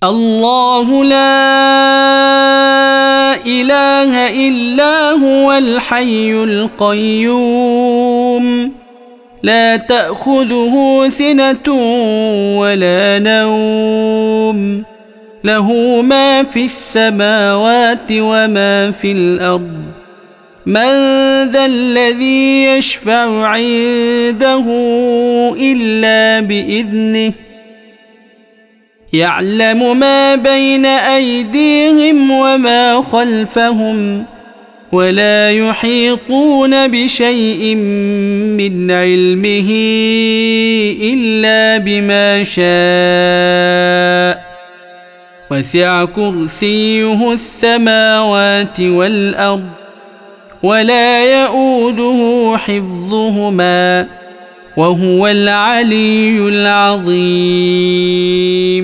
الله لا إله إلا هو الحي القيوم لا تأخذه سنة ولا نوم له ما في السماوات وما في الأرض من ذا الذي يشفع عنده إلا بإذنه يعلم ما بين أيديهم وما خلفهم ولا يحيطون بشيء من علمه إلا بما شاء وسع كرسيه السماوات والأرض ولا يؤوده حفظهما وهو العلي العظيم.